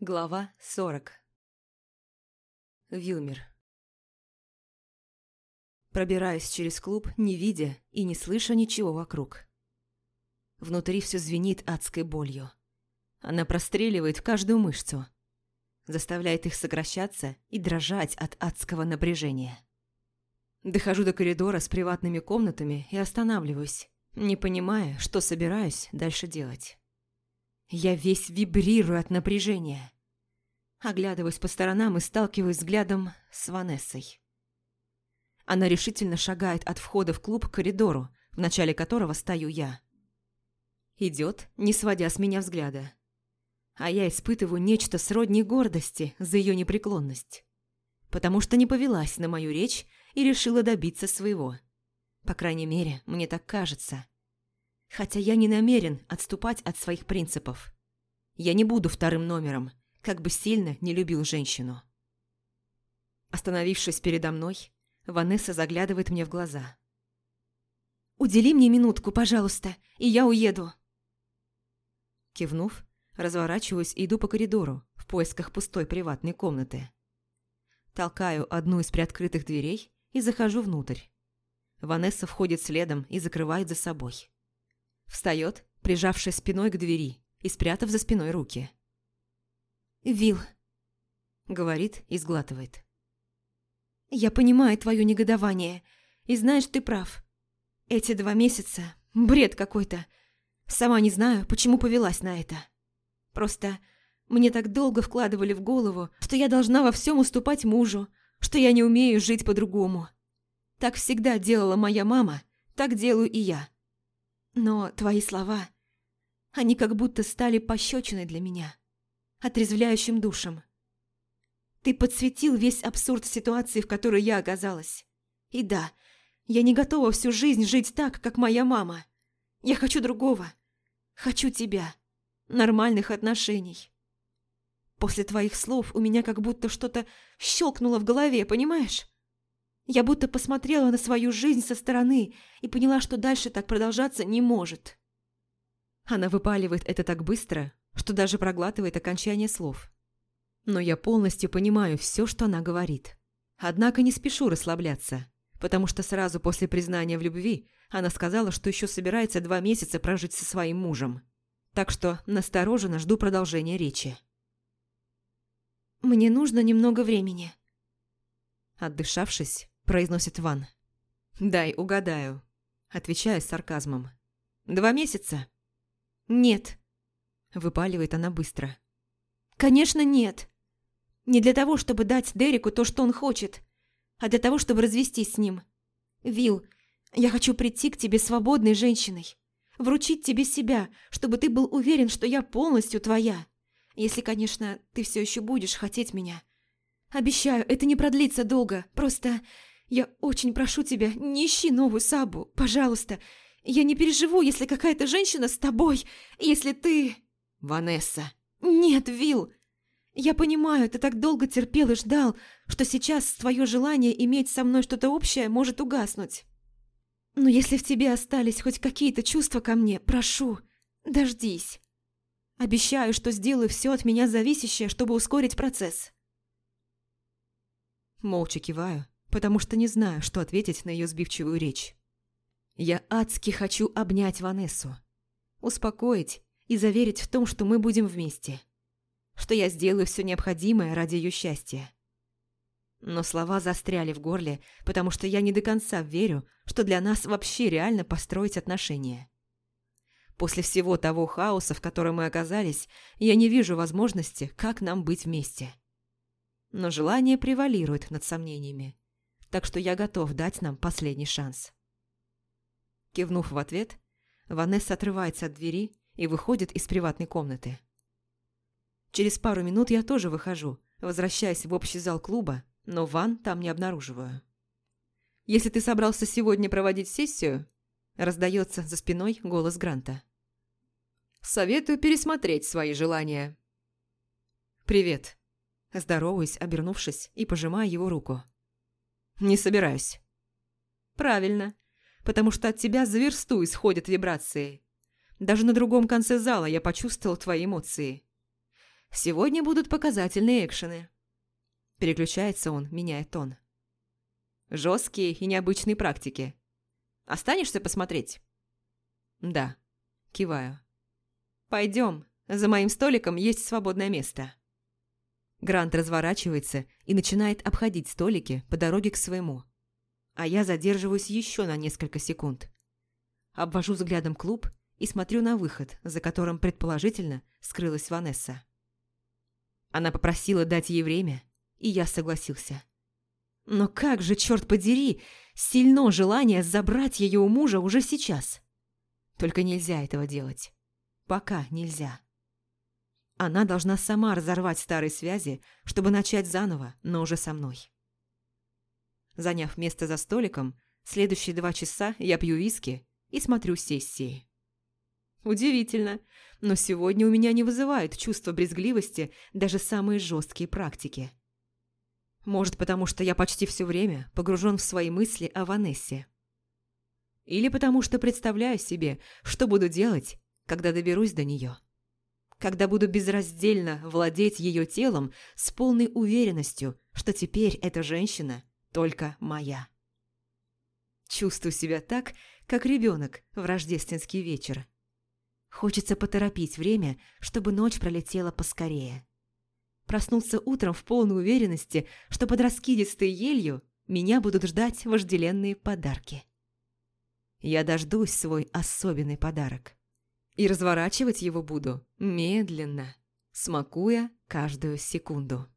Глава 40. Вилмер. Пробираюсь через клуб, не видя и не слыша ничего вокруг. Внутри все звенит адской болью. Она простреливает в каждую мышцу, заставляет их сокращаться и дрожать от адского напряжения. Дохожу до коридора с приватными комнатами и останавливаюсь, не понимая, что собираюсь дальше делать. Я весь вибрирую от напряжения. Оглядываюсь по сторонам и сталкиваюсь взглядом с Ванессой. Она решительно шагает от входа в клуб к коридору, в начале которого стою я. Идет, не сводя с меня взгляда. А я испытываю нечто сродни гордости за ее непреклонность. Потому что не повелась на мою речь и решила добиться своего. По крайней мере, мне так кажется. Хотя я не намерен отступать от своих принципов. Я не буду вторым номером, как бы сильно не любил женщину. Остановившись передо мной, Ванесса заглядывает мне в глаза. «Удели мне минутку, пожалуйста, и я уеду». Кивнув, разворачиваюсь и иду по коридору в поисках пустой приватной комнаты. Толкаю одну из приоткрытых дверей и захожу внутрь. Ванесса входит следом и закрывает за собой. Встает, прижавшись спиной к двери и спрятав за спиной руки. «Вил», — говорит и сглатывает. «Я понимаю твое негодование, и знаешь, ты прав. Эти 2 месяца – бред какой-то. Сама не знаю, почему повелась на это. Просто мне так долго вкладывали в голову, что я должна во всем уступать мужу, что я не умею жить по-другому. Так всегда делала моя мама, так делаю и я. Но твои слова, они как будто стали пощечиной для меня, отрезвляющим душем. Ты подсветил весь абсурд ситуации, в которой я оказалась. И да, я не готова всю жизнь жить так, как моя мама. Я хочу другого. Хочу тебя. Нормальных отношений. После твоих слов у меня как будто что-то щелкнуло в голове, понимаешь? Я будто посмотрела на свою жизнь со стороны и поняла, что дальше так продолжаться не может. Она выпаливает это так быстро, что даже проглатывает окончание слов. Но я полностью понимаю все, что она говорит. Однако не спешу расслабляться, потому что сразу после признания в любви она сказала, что еще собирается 2 месяца прожить со своим мужем. Так что настороженно жду продолжения речи. «Мне нужно немного времени», — отдышавшись, произносит Ван. «Дай угадаю», — отвечаю с сарказмом. 2 месяца?» «Нет», — выпаливает она быстро. «Конечно, нет. Не для того, чтобы дать Дереку то, что он хочет, а для того, чтобы развестись с ним. Вил, я хочу прийти к тебе свободной женщиной, вручить тебе себя, чтобы ты был уверен, что я полностью твоя. Если, конечно, ты все еще будешь хотеть меня. Обещаю, это не продлится долго, просто я очень прошу тебя, не ищи новую Сабу, пожалуйста. Я не переживу, если какая-то женщина с тобой, если ты...» «Ванесса!» «Нет, Вил! Я понимаю, ты так долго терпел и ждал, что сейчас твое желание иметь со мной что-то общее может угаснуть. Но если в тебе остались хоть какие-то чувства ко мне, прошу, дождись. Обещаю, что сделаю все от меня зависящее, чтобы ускорить процесс». Молча киваю, потому что не знаю, что ответить на ее сбивчивую речь. Я адски хочу обнять Ванессу, успокоить и заверить в том, что мы будем вместе, что я сделаю все необходимое ради ее счастья. Но слова застряли в горле, потому что я не до конца верю, что для нас вообще реально построить отношения. После всего того хаоса, в котором мы оказались, я не вижу возможности, как нам быть вместе. Но желание превалирует над сомнениями, так что я готов дать нам последний шанс. Кивнув в ответ, Ванесса отрывается от двери и выходит из приватной комнаты. Через пару минут я тоже выхожу, возвращаясь в общий зал клуба, но Ван там не обнаруживаю. «Если ты собрался сегодня проводить сессию», – раздается за спиной голос Гранта. «Советую пересмотреть свои желания». «Привет», – здороваюсь, обернувшись и пожимая его руку. «Не собираюсь». «Правильно, потому что от тебя за версту исходят вибрации. Даже на другом конце зала я почувствовал твои эмоции. Сегодня будут показательные экшены. Переключается он, меняя тон. Жесткие и необычные практики. Останешься посмотреть? Да. Киваю. Пойдем, за моим столиком есть свободное место. Грант разворачивается и начинает обходить столики по дороге к своему. А я задерживаюсь еще на несколько секунд. Обвожу взглядом клуб и смотрю на выход, за которым, предположительно, скрылась Ванесса. Она попросила дать ей время, и я согласился. Но как же, черт подери, сильно желание забрать ее у мужа уже сейчас. Только нельзя этого делать. Пока нельзя. Она должна сама разорвать старые связи, чтобы начать заново, но уже со мной. Заняв место за столиком, следующие 2 часа я пью виски и смотрю сессии. Удивительно, но сегодня у меня не вызывают чувства брезгливости даже самые жесткие практики. Может, потому что я почти все время погружен в свои мысли о Ванессе. Или потому что представляю себе, что буду делать, когда доберусь до нее. Когда буду безраздельно владеть ее телом с полной уверенностью, что теперь эта женщина только моя. Чувствую себя так, как ребенок в рождественский вечер. Хочется поторопить время, чтобы ночь пролетела поскорее. Проснуться утром в полной уверенности, что под раскидистой елью меня будут ждать вожделенные подарки. Я дождусь свой особенный подарок. И разворачивать его буду медленно, смакуя каждую секунду.